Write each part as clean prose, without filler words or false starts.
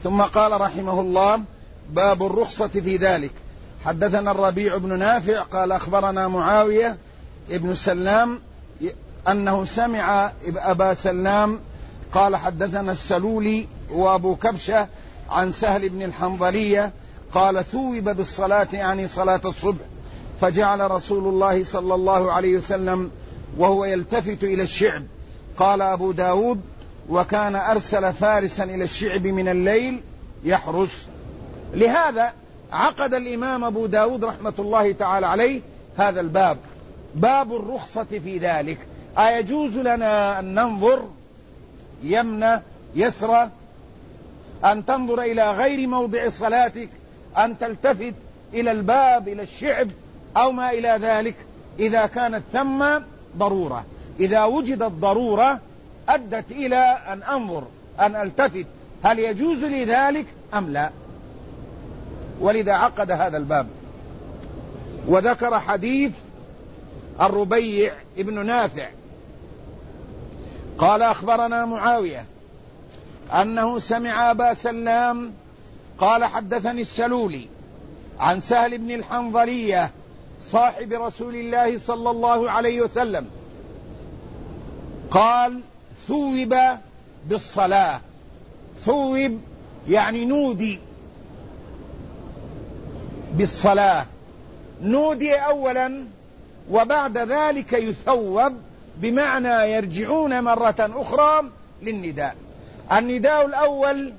ثم قال رحمه الله: باب الرخصة في ذلك. حدثنا الربيع بن نافع قال أخبرنا معاوية ابن سلام أنه سمع أبا سلام قال حدثنا السلولي وأبو كبشة عن سهل بن الحنظلية قال: ثوب بالصلاة يعني صلاة الصبح، فجعل رسول الله صلى الله عليه وسلم وهو يلتفت إلى الشعب. قال أبو داود: وكان أرسل فارسا إلى الشعب من الليل يحرس. لهذا عقد الإمام أبو داود رحمة الله تعالى عليه هذا الباب، باب الرخصة في ذلك. أيجوز لنا أن ننظر يمنى يسرى، أن تنظر إلى غير موضع صلاتك، أن تلتفت إلى الباب إلى الشعب أو ما إلى ذلك، إذا كانت ثم ضرورة. إذا وجدت ضرورة أدت إلى أن أنظر أن ألتفت، هل يجوز لي ذلك أم لا؟ ولذا عقد هذا الباب، وذكر حديث الربيع ابن نافع قال أخبرنا معاوية أنه سمع أبا سلام قال حدثني السلولي عن سهل بن الحنظلية صاحب رسول الله صلى الله عليه وسلم قال: ثوب بالصلاة. ثوب يعني نودي بالصلاة، نودي أولا وبعد ذلك يثوب، بمعنى يرجعون مرة أخرى للنداء. النداء الأول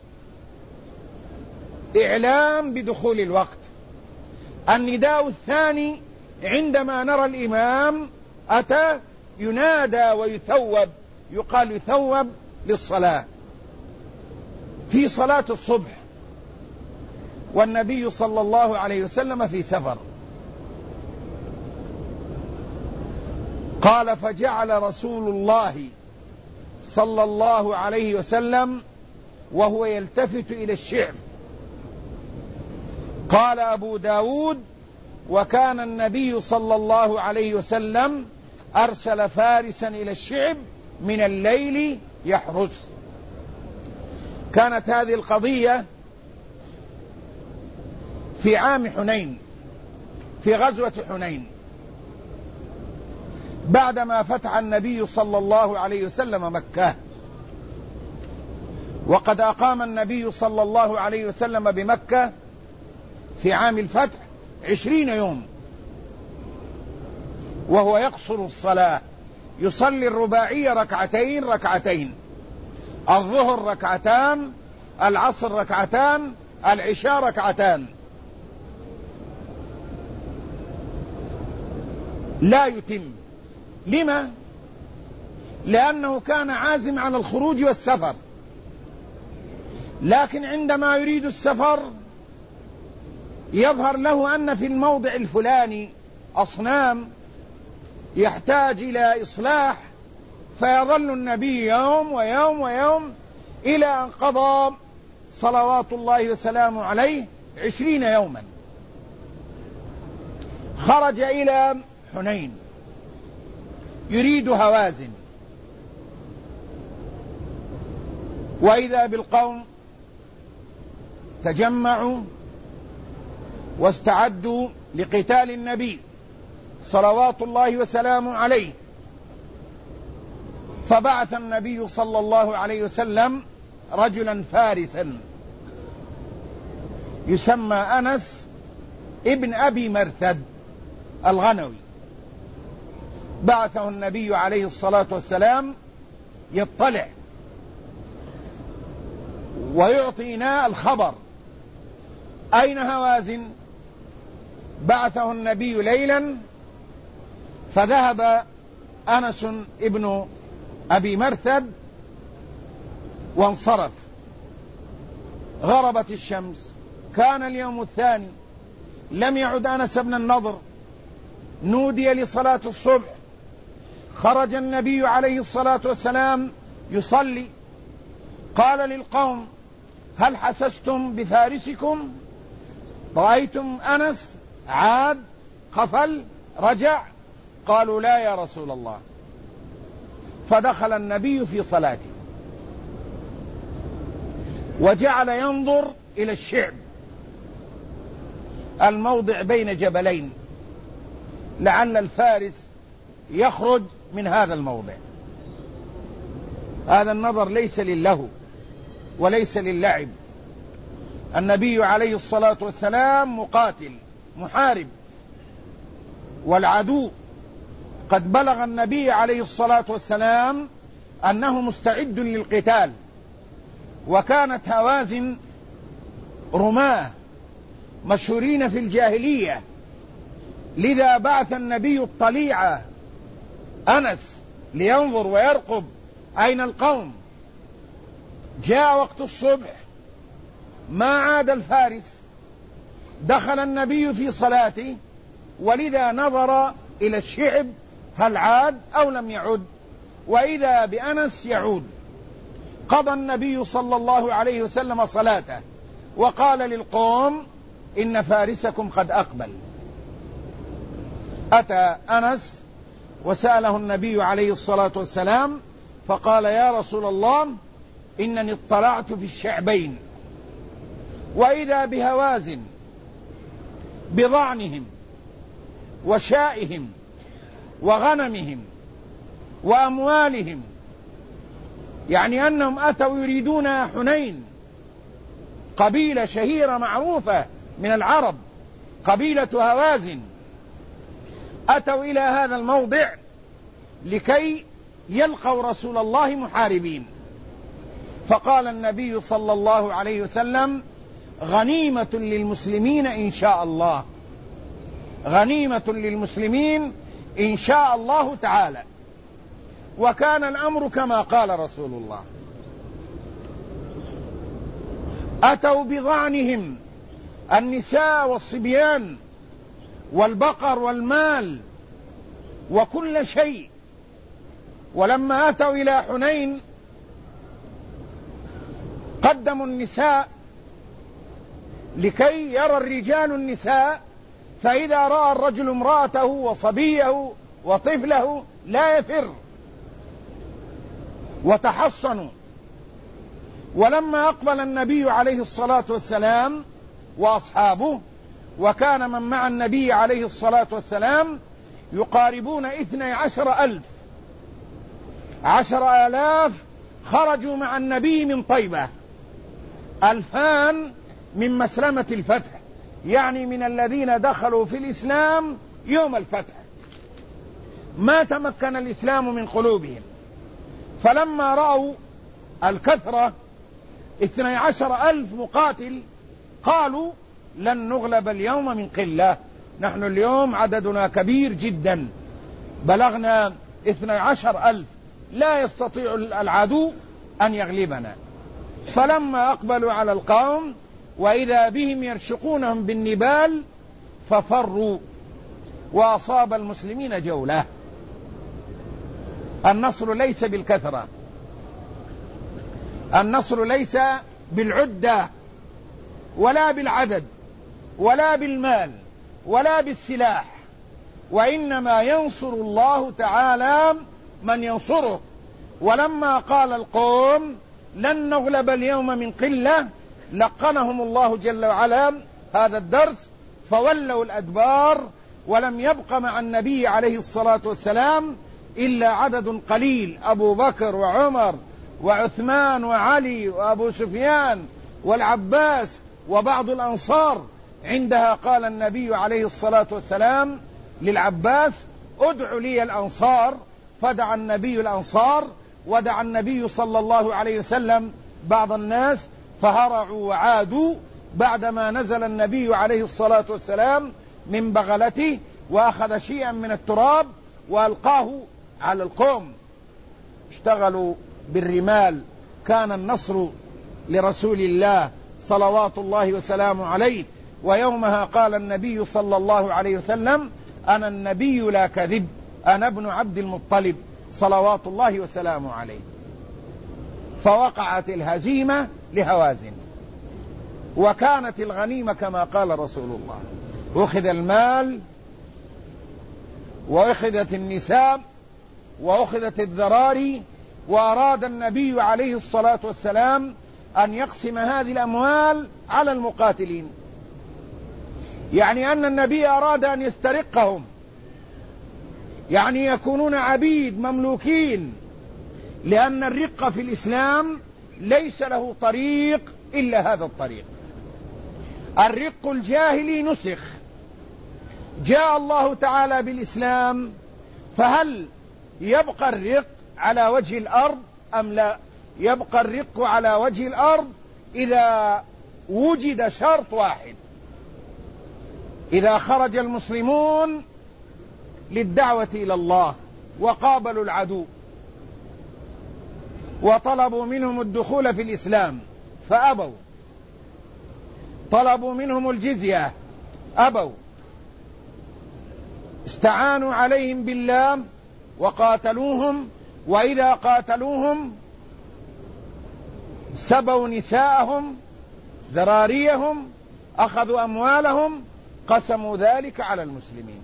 إعلام بدخول الوقت، النداء الثاني عندما نرى الإمام أتى ينادى ويثوب، يقال يثوب للصلاة في صلاة الصبح، والنبي صلى الله عليه وسلم في سفر. قال: فجعل رسول الله صلى الله عليه وسلم وهو يلتفت إلى الشعب. قال أبو داود: وكان النبي صلى الله عليه وسلم أرسل فارسا إلى الشعب من الليل يحرس. كانت هذه القضية في عام حنين، في غزوة حنين، بعدما فتح النبي صلى الله عليه وسلم مكة. وقد أقام النبي صلى الله عليه وسلم بمكة في عام الفتح 20 يوم، وهو يقصر الصلاة، يصلي الرباعية ركعتين ركعتين، الظهر ركعتان، العصر ركعتان، العشاء ركعتان، لا يتم. لما؟ لأنه كان عازم على الخروج والسفر، لكن عندما يريد السفر يظهر له أن في الموضع الفلاني أصنام يحتاج إلى إصلاح، فيظل النبي يوم ويوم ويوم إلى أن قضى صلوات الله وسلامه عليه 20 يوما. خرج إلى حنين يريد هوازن، وإذا بالقوم تجمعوا واستعدوا لقتال النبي صلوات الله وسلامه عليه. فبعث النبي صلى الله عليه وسلم رجلا فارسا يسمى أنس ابن أبي مرثد الغنوي. بعثه النبي عليه الصلاة والسلام يطلع ويعطينا الخبر: أين هوازن؟ بعثه النبي ليلا، فذهب أنس ابن أبي مرثد وانصرف. غربت الشمس، كان اليوم الثاني، لم يعد أنس بن النضر، نودي لصلاة الصبح. خرج النبي عليه الصلاة والسلام يصلي، قال للقوم: هل حسستم بفارسكم؟ رأيتم أنس عاد قفل رجع؟ قالوا: لا يا رسول الله. فدخل النبي في صلاته. وجعل ينظر إلى الشعب، الموضع بين جبلين، لعل الفارس يخرج من هذا الموضع. هذا النظر ليس للهو وليس للعب. النبي عليه الصلاة والسلام مقاتل محارب، والعدو قد بلغ النبي عليه الصلاة والسلام أنه مستعد للقتال، وكانت هوازن رماة مشهورين في الجاهلية، لذا بعث النبي الطليعة أنس لينظر ويرقب أين القوم. جاء وقت الصبح ما عاد الفارس، دخل النبي في صلاته، ولذا نظر إلى الشعب هل عاد أو لم يعد، وإذا بأنس يعود. قضى النبي صلى الله عليه وسلم صلاته وقال للقوم إن فارسكم قد أقبل. أتى أنس وسأله النبي عليه الصلاة والسلام فقال يا رسول الله إنني اطلعت في الشعبين، وإذا بهوازن بضعنهم وشائهم وغنمهم وأموالهم، يعني أنهم أتوا يريدون حنين، قبيلة شهيرة معروفة من العرب، قبيلة هوازن، أتوا إلى هذا الموضع لكي يلقوا رسول الله محاربين. فقال النبي صلى الله عليه وسلم غنيمة للمسلمين إن شاء الله، غنيمة للمسلمين إن شاء الله تعالى. وكان الأمر كما قال رسول الله. أتوا بضعنهم النساء والصبيان والبقر والمال وكل شيء. ولما أتوا إلى حنين قدموا النساء لكي يرى الرجال النساء، فإذا رأى الرجل امرأته وصبيه وطفله لا يفر، وتحصنوا. ولما أقبل النبي عليه الصلاة والسلام وأصحابه، وكان من مع النبي عليه الصلاة والسلام يقاربون 12,000، 10,000 خرجوا مع النبي من طيبة، 2,000 من مسلمة الفتح، يعني من الذين دخلوا في الإسلام يوم الفتح، ما تمكن الإسلام من قلوبهم. فلما رأوا الكثرة 12,000 مقاتل قالوا لن نغلب اليوم من قلة، نحن اليوم عددنا كبير جدا، بلغنا 12,000، لا يستطيع العدو أن يغلبنا. فلما أقبلوا على القوم وإذا بهم يرشقونهم بالنبال ففروا، وأصاب المسلمين جولة. النصر ليس بالكثرة، النصر ليس بالعدة ولا بالعدد ولا بالمال ولا بالسلاح، وإنما ينصر الله تعالى من ينصره. ولما قال القوم لن نغلب اليوم من قلة لقنهم الله جل وعلا هذا الدرس، فولوا الأدبار، ولم يبق مع النبي عليه الصلاة والسلام إلا عدد قليل، أبو بكر وعمر وعثمان وعلي وأبو سفيان والعباس وبعض الأنصار. عندها قال النبي عليه الصلاة والسلام للعباس ادع لي الأنصار، فدعا النبي الأنصار، ودعا النبي صلى الله عليه وسلم بعض الناس فهرعوا وعادوا بعدما نزل النبي عليه الصلاة والسلام من بغلته وأخذ شيئا من التراب وألقاه على القوم. اشتغلوا بالرمال. كان النصر لرسول الله صلوات الله وسلامه عليه. ويومها قال النبي صلى الله عليه وسلم أنا النبي لا كذب، أنا ابن عبد المطلب صلوات الله وسلامه عليه. فوقعت الهزيمة لهوازن، وكانت الغنيمة كما قال رسول الله، أخذ المال وأخذت النساء وأخذت الذراري. وأراد النبي عليه الصلاة والسلام أن يقسم هذه الأموال على المقاتلين، يعني أن النبي أراد أن يسترقهم، يعني يكونون عبيد مملوكين، لأن الرق في الإسلام ليس له طريق إلا هذا الطريق. الرق الجاهلي نسخ، جاء الله تعالى بالإسلام، فهل يبقى الرق على وجه الأرض أم لا؟ يبقى الرق على وجه الأرض إذا وجد شرط واحد: إذا خرج المسلمون للدعوة إلى الله وقابلوا العدو وطلبوا منهم الدخول في الإسلام فأبوا، طلبوا منهم الجزية أبوا، استعانوا عليهم بالله وقاتلوهم، وإذا قاتلوهم سبوا نساءهم ذراريهم أخذوا أموالهم، قسموا ذلك على المسلمين.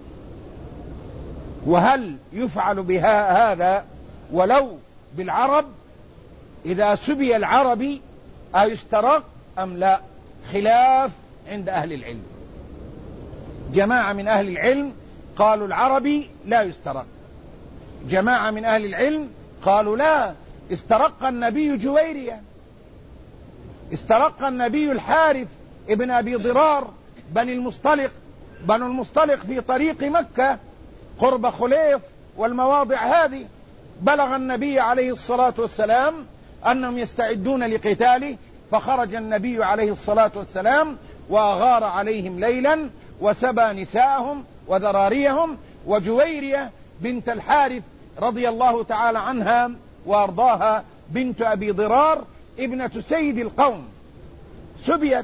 وهل يفعل بها هذا ولو بالعرب؟ إذا سبي العربي أيسترق أم لا؟ خلاف عند أهل العلم. جماعة من أهل العلم قالوا العربي لا يسترق، جماعة من أهل العلم قالوا لا، استرق النبي جويرية، استرق النبي الحارث ابن أبي ضرار بني المصطلق. بنو المصطلق في طريق مكة قرب خليف والمواضع هذه، بلغ النبي عليه الصلاة والسلام أنهم يستعدون لقتاله، فخرج النبي عليه الصلاة والسلام وأغار عليهم ليلا وسبى نساءهم وذراريهم. وجويرية بنت الحارث رضي الله تعالى عنها وأرضاها بنت أبي ضرار ابنة سيد القوم سبيت،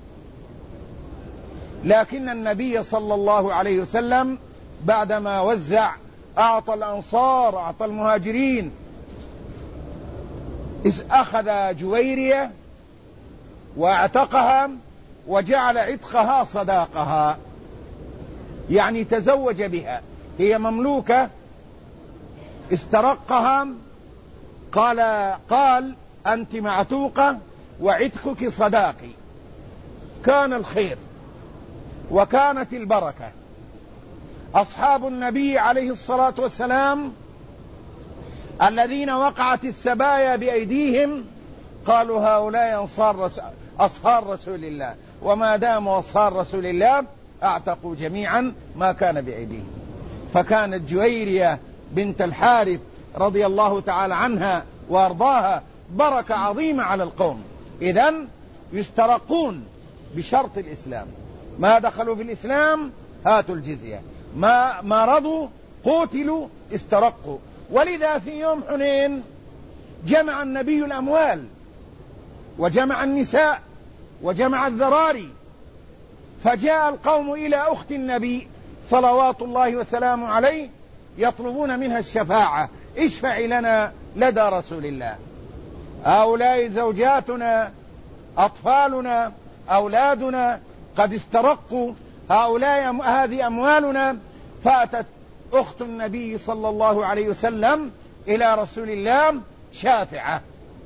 لكن النبي صلى الله عليه وسلم بعدما وزع أعطى الأنصار، أعطى المهاجرين، أخذ جويرية واعتقها وجعل عتقها صداقها، يعني تزوج بها، هي مملوكة، استرقها، قال أنت معتوقة وعتقك صداقي. كان الخير وكانت البركة. أصحاب النبي عليه الصلاة والسلام الذين وقعت السبايا بأيديهم قالوا هؤلاء أصهار رسول الله، وما داموا أصهار رسول الله اعتقوا جميعا ما كان بأيديهم. فكانت جويرية بنت الحارث رضي الله تعالى عنها وارضاها بركة عظيمة على القوم. إذن يسترقون بشرط الإسلام، ما دخلوا في الإسلام هاتوا الجزية، ما رضوا قتلوا استرقوا. ولذا في يوم حنين جمع النبي الأموال وجمع النساء وجمع الذراري، فجاء القوم إلى أخت النبي صلوات الله وسلامه عليه يطلبون منها الشفاعة: اشفعي لنا لدى رسول الله، هؤلاء زوجاتنا أطفالنا أولادنا قد استرقوا، هؤلاء هذه أموالنا. فأتت أخت النبي صلى الله عليه وسلم إلى رسول الله شافعة،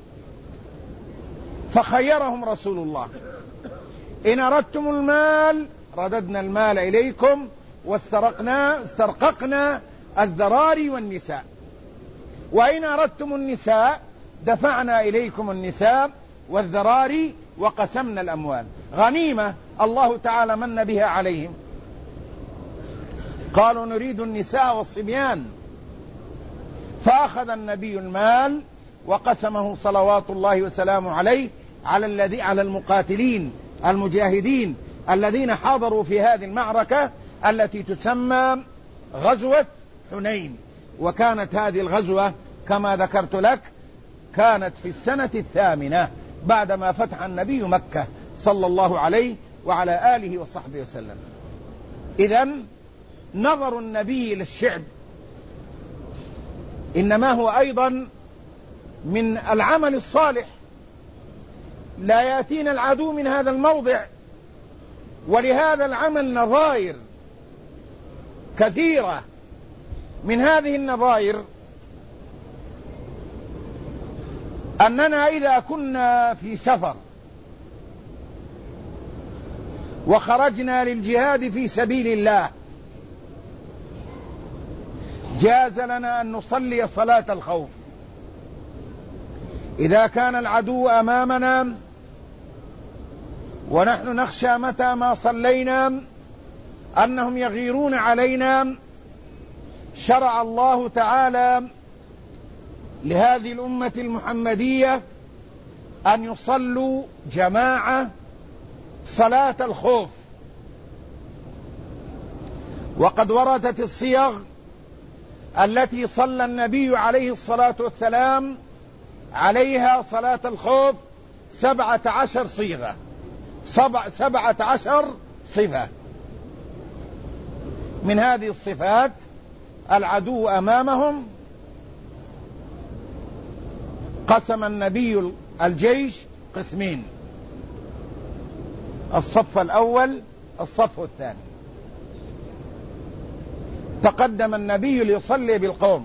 فخيرهم رسول الله: إن أردتم المال رددنا المال إليكم واسترققنا الذراري والنساء، وإن أردتم النساء دفعنا إليكم النساء والذراري وقسمنا الأموال غنيمة الله تعالى من بها عليهم. قالوا نريد النساء والصبيان، فأخذ النبي المال وقسمه صلوات الله وسلامه عليه على المقاتلين المجاهدين الذين حاضروا في هذه المعركة التي تسمى غزوة حنين. وكانت هذه الغزوة كما ذكرت لك كانت في السنة 8 بعدما فتح النبي مكة صلى الله عليه وعلى آله وصحبه وسلم. إذن نظر النبي للشعب إنما هو أيضا من العمل الصالح. لا يأتينا العدو من هذا الموضع، ولهذا العمل نظائر كثيرة. من هذه النظائر أننا إذا كنا في سفر وخرجنا للجهاد في سبيل الله جاز لنا أن نصلي صلاة الخوف إذا كان العدو أمامنا ونحن نخشى متى ما صلينا أنهم يغيرون علينا. شرع الله تعالى لهذه الأمة المحمدية أن يصلوا جماعة صلاة الخوف، وقد وردت الصيغ التي صلى النبي عليه الصلاة والسلام عليها صلاة الخوف 17 صيغة، 17 صفة. من هذه الصفات العدو أمامهم، قسم النبي الجيش قسمين، الصف الأول الصف الثاني. تقدم النبي ليصلي بالقوم،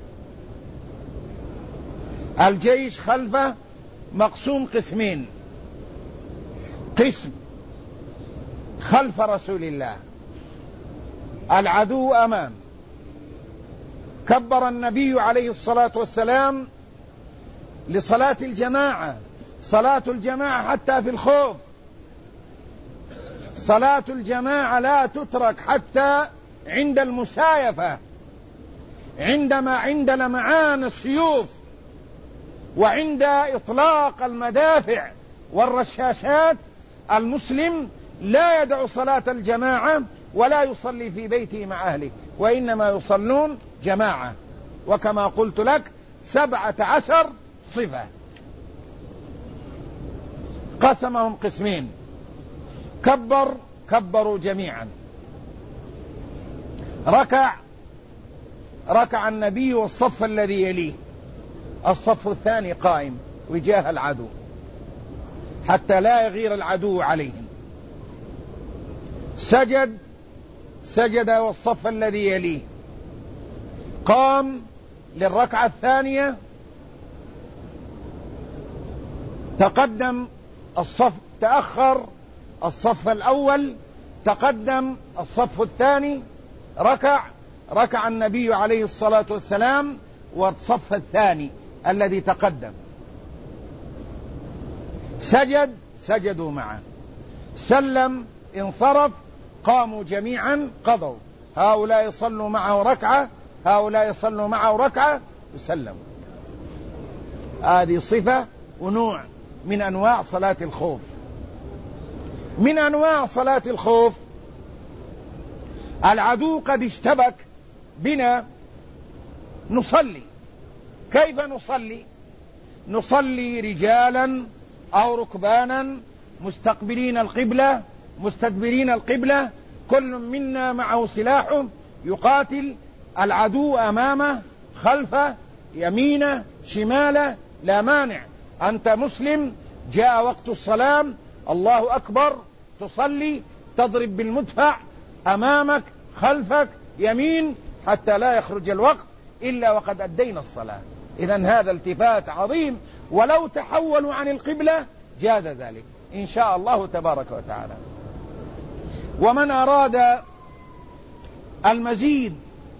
الجيش خلفه مقسوم قسمين، قسم خلف رسول الله، العدو أمام. كبر النبي عليه الصلاة والسلام لصلاة الجماعة، صلاة الجماعة حتى في الخوف، صلاة الجماعة لا تترك حتى عند المسايفة، عند لمعان السيوف وعند إطلاق المدافع والرشاشات. المسلم لا يدع صلاة الجماعة ولا يصلي في بيته مع أهله، وإنما يصلون جماعة. وكما قلت لك 17 صفة، قسمهم قسمين. كبروا جميعا، ركع النبي والصف الذي يليه، الصف الثاني قائم وجاه العدو حتى لا يغير العدو عليهم. سجد والصف الذي يليه، قام للركعة الثانية، تقدم الصف، تأخر الصف الأول، تقدم الصف الثاني، ركع النبي عليه الصلاة والسلام والصف الثاني الذي تقدم، سجدوا معه، سلم، انصرف، قاموا جميعا، قضوا، هؤلاء يصلوا معه ركعة، هؤلاء يصلوا معه ركعة، وسلموا. هذه صفة ونوع من أنواع صلاة الخوف. من أنواع صلاة الخوف العدو قد اشتبك بنا، نصلي. كيف نصلي؟ نصلي رجالا أو ركبانا مستقبلين القبلة مستدبرين القبلة، كل منا معه سلاحه يقاتل العدو أمامه، خلفه، يمينه، شماله، لا مانع. أنت مسلم، جاء وقت الصلاة، الله أكبر، تصلي، تضرب بالمدفع أمامك، خلفك، يمين، حتى لا يخرج الوقت إلا وقد أدينا الصلاة. إذن هذا التفات عظيم، ولو تحولوا عن القبلة جاز ذلك إن شاء الله تبارك وتعالى. ومن أراد المزيد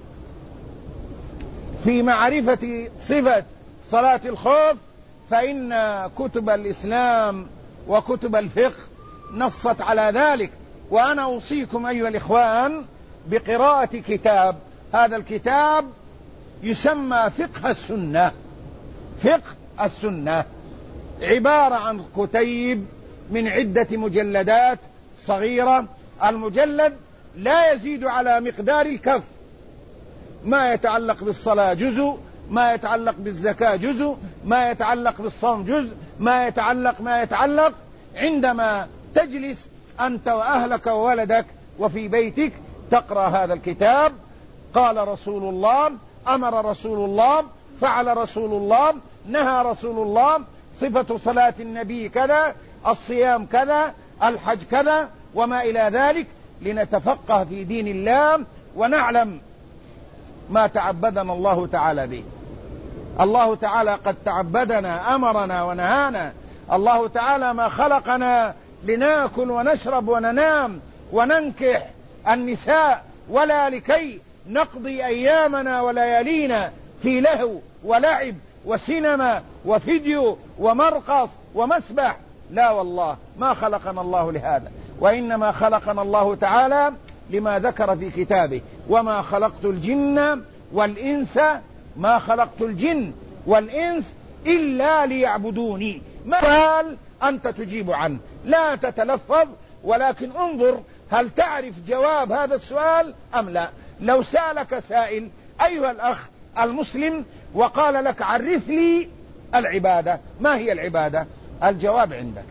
في معرفة صفة صلاة الخوف فإن كتب الإسلام وكتب الفقه نصت على ذلك. وأنا أوصيكم أيها الإخوان بقراءة كتاب، هذا الكتاب يسمى فقه السنة. فقه السنة عبارة عن كتيب من عدة مجلدات صغيرة، المجلد لا يزيد على مقدار الكف، ما يتعلق بالصلاة جزء، ما يتعلق بالزكاة جزء، ما يتعلق بالصوم جزء، ما يتعلق. عندما تجلس أنت وأهلك وولدك وفي بيتك تقرأ هذا الكتاب، قال رسول الله، أمر رسول الله، فعل رسول الله، نهى رسول الله، صفة صلاة النبي كذا، الصيام كذا، الحج كذا، وما إلى ذلك، لنتفقه في دين الله ونعلم ما تعبدنا الله تعالى به. الله تعالى قد تعبدنا، أمرنا ونهانا. الله تعالى ما خلقنا لناكل ونشرب وننام وننكح النساء، ولا لكي نقضي أيامنا وليالينا في لهو ولعب وسينما وفيديو ومرقص ومسبح. لا والله، ما خلقنا الله لهذا، وإنما خلقنا الله تعالى لما ذكر في كتابه: وما خلقت الجن والإنس، ما خلقت الجن والإنس إلا ليعبدوني. ما قال أنت تجيب عنه، لا تتلفظ، ولكن انظر هل تعرف جواب هذا السؤال أم لا. لو سألك سائل أيها الأخ المسلم وقال لك عرف لي العبادة، ما هي العبادة؟ الجواب عندك.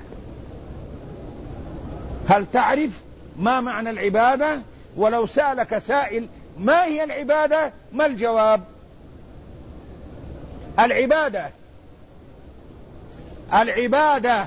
هل تعرف ما معنى العبادة؟ ولو سألك سائل ما هي العبادة، ما الجواب؟ العبادة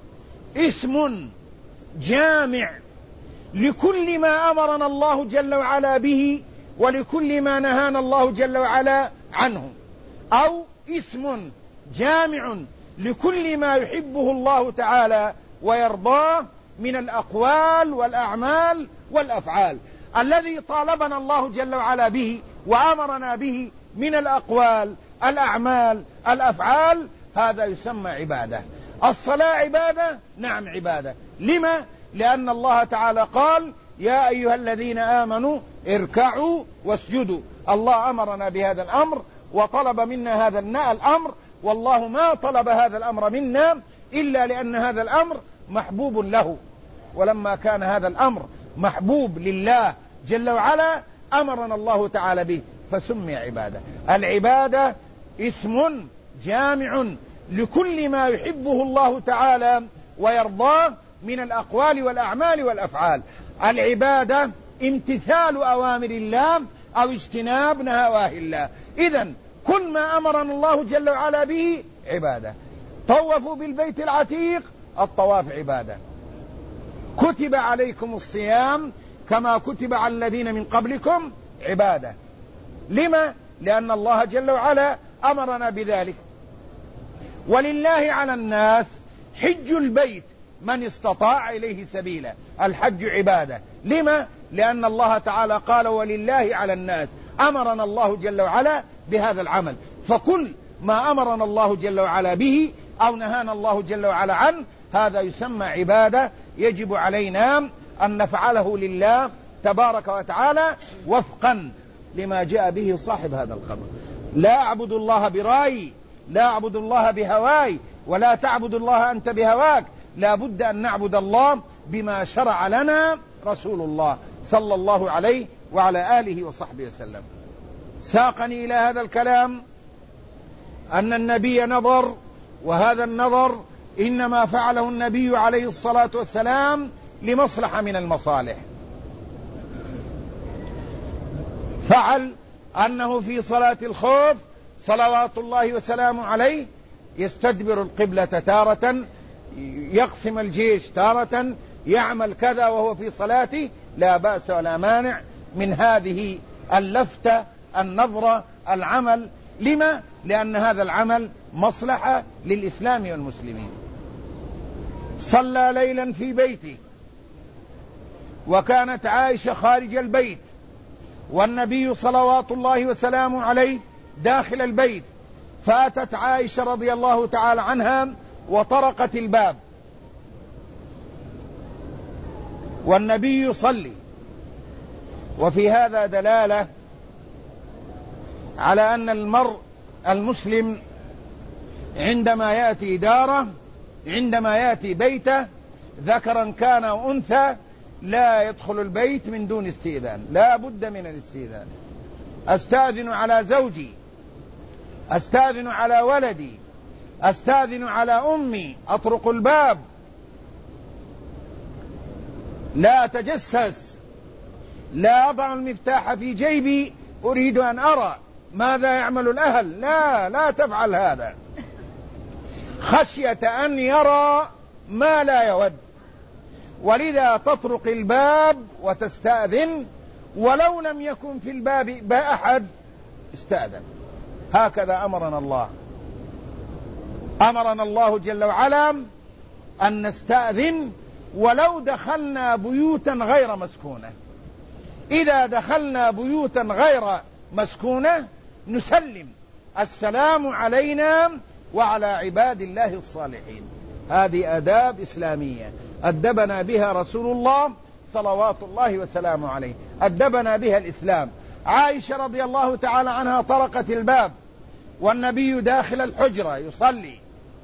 اسم جامع لكل ما أمرنا الله جل وعلا به، ولكل ما نهانا الله جل وعلا عنه، أو اسم جامع لكل ما يحبه الله تعالى ويرضاه من الأقوال والأعمال والأفعال. الذي طالبنا الله جل وعلا به وأمرنا به من الأقوال، الأعمال، الأفعال، هذا يسمى عبادة. الصلاة عبادة؟ نعم عبادة. لما؟ لأن الله تعالى قال: يا أيها الذين آمنوا اركعوا واسجدوا. الله أمرنا بهذا الأمر وطلب منا هذا الأمر، والله ما طلب هذا الأمر منا إلا لأن هذا الأمر محبوب له، ولما كان هذا الأمر محبوب لله جل وعلا أمرنا الله تعالى به فسمي عبادة. العبادة اسم جامع لكل ما يحبه الله تعالى ويرضاه من الأقوال والأعمال والأفعال. العبادة امتثال أوامر الله أو اجتناب نواهي الله. إذن كل ما أمرنا الله جل وعلا به عبادة. طوفوا بالبيت العتيق، الطواف عبادة. كتب عليكم الصيام كما كتب على الذين من قبلكم عبادة. لما؟ لأن الله جل وعلا أمرنا بذلك. ولله على الناس حج البيت من استطاع إليه سبيلا. الحج عبادة. لما؟ لأن الله تعالى قال: ولله على الناس. أمرنا الله جل وعلا بهذا العمل. فكل ما أمرنا الله جل وعلا به أو نهانا الله جل وعلا عنه هذا يسمى عبادة، يجب علينا أن نفعله لله تبارك وتعالى وفقا لما جاء به صاحب هذا الخبر. لا أعبد الله برأيي، لا أعبد الله بهواي، ولا تعبد الله أنت بهواك. لا بد أن نعبد الله بما شرع لنا رسول الله صلى الله عليه وعلى آله وصحبه وسلم. ساقني إلى هذا الكلام أن النبي نظر، وهذا النظر إنما فعله النبي عليه الصلاة والسلام لمصلحة من المصالح. فعل أنه في صلاة الخوف صلوات الله وسلامه عليه يستدبر القبلة تارة، يقسم الجيش تارة، يعمل كذا وهو في صلاته. لا بأس ولا مانع من هذه اللفتة، النظرة، العمل. لما؟ لأن هذا العمل مصلحة للإسلام والمسلمين. صلى ليلا في بيته، وكانت عائشة خارج البيت، والنبي صلوات الله وسلامه عليه داخل البيت. فأتت عائشة رضي الله تعالى عنها وطرقت الباب، والنبي يصلي. وفي هذا دلالة على أن المرء المسلم عندما يأتي داره، عندما يأتي بيته، ذكرا كان أو أنثى، لا يدخل البيت من دون استئذان، لا بد من الاستئذان. أستأذن على زوجي، أستأذن على ولدي، أستأذن على أمي، أطرق الباب، لا أتجسس، لا أضع المفتاح في جيبي أريد أن أرى ماذا يعمل الأهل. لا تفعل هذا، خشية أن يرى ما لا يود. ولذا تطرق الباب وتستأذن، ولو لم يكن في الباب أحد استأذن. هكذا أمرنا الله جل وعلا أن نستأذن ولو دخلنا بيوتا غير مسكونة. إذا دخلنا بيوتا غير مسكونة نسلم السلام علينا وعلى عباد الله الصالحين. هذه آداب إسلامية أدبنا بها رسول الله صلوات الله وسلامه عليه، أدبنا بها الإسلام. عائشة رضي الله تعالى عنها طرقت الباب والنبي داخل الحجرة يصلي،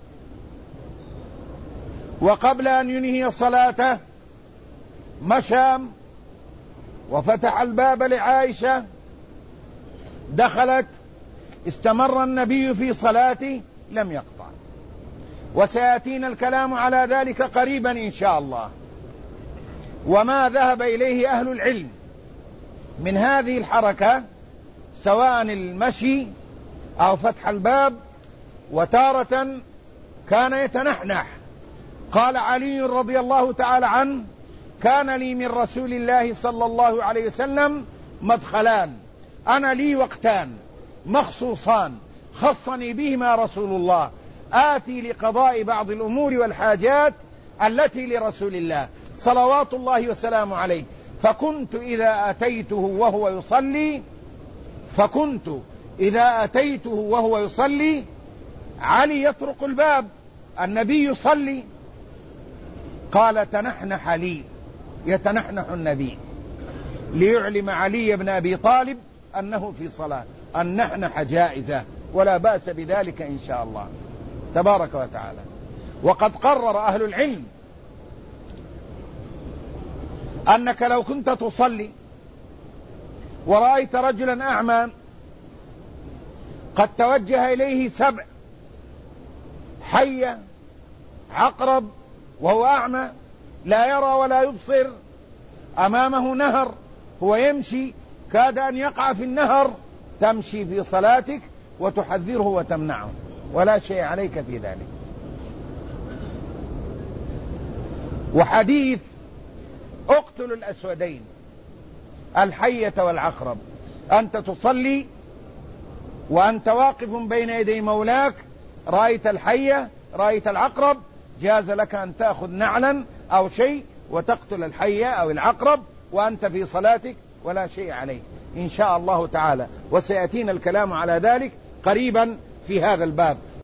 وقبل أن ينهي صلاته مشى وفتح الباب لعائشة، دخلت، استمر النبي في صلاته لم يقطع، وسيأتينا الكلام على ذلك قريبا إن شاء الله. وما ذهب إليه أهل العلم من هذه الحركة سواء المشي أو فتح الباب، وتارة كان يتنحنح. قال علي رضي الله تعالى عنه: كان لي من رسول الله صلى الله عليه وسلم مدخلان، أنا لي وقتان مخصوصان خصني بهما رسول الله، آتي لقضاء بعض الأمور والحاجات التي لرسول الله صلوات الله وسلامه عليه، فكنت إذا أتيته وهو يصلي علي يطرق الباب، النبي يصلي. قال: تنحنح لي، يتنحنح النبي ليعلم علي بن أبي طالب أنه في صلاة. النحنح جائزة ولا بأس بذلك إن شاء الله تبارك وتعالى. وقد قرر أهل العلم أنك لو كنت تصلي ورأيت رجلا أعمى قد توجه إليه 7 حية عقرب وهو أعمى لا يرى ولا يبصر، أمامه نهر، هو يمشي كاد أن يقع في النهر، تمشي في صلاتك وتحذره وتمنعه ولا شيء عليك في ذلك. وحديث اقتلوا الأسودين الحية والعقرب، أنت تصلي وأنت واقف بين يدي مولاك، رأيت الحية رأيت العقرب، جاز لك أن تأخذ نعلا أو شيء وتقتل الحية أو العقرب وأنت في صلاتك ولا شيء عليك إن شاء الله تعالى. وسيأتينا الكلام على ذلك قريبا في هذا الباب.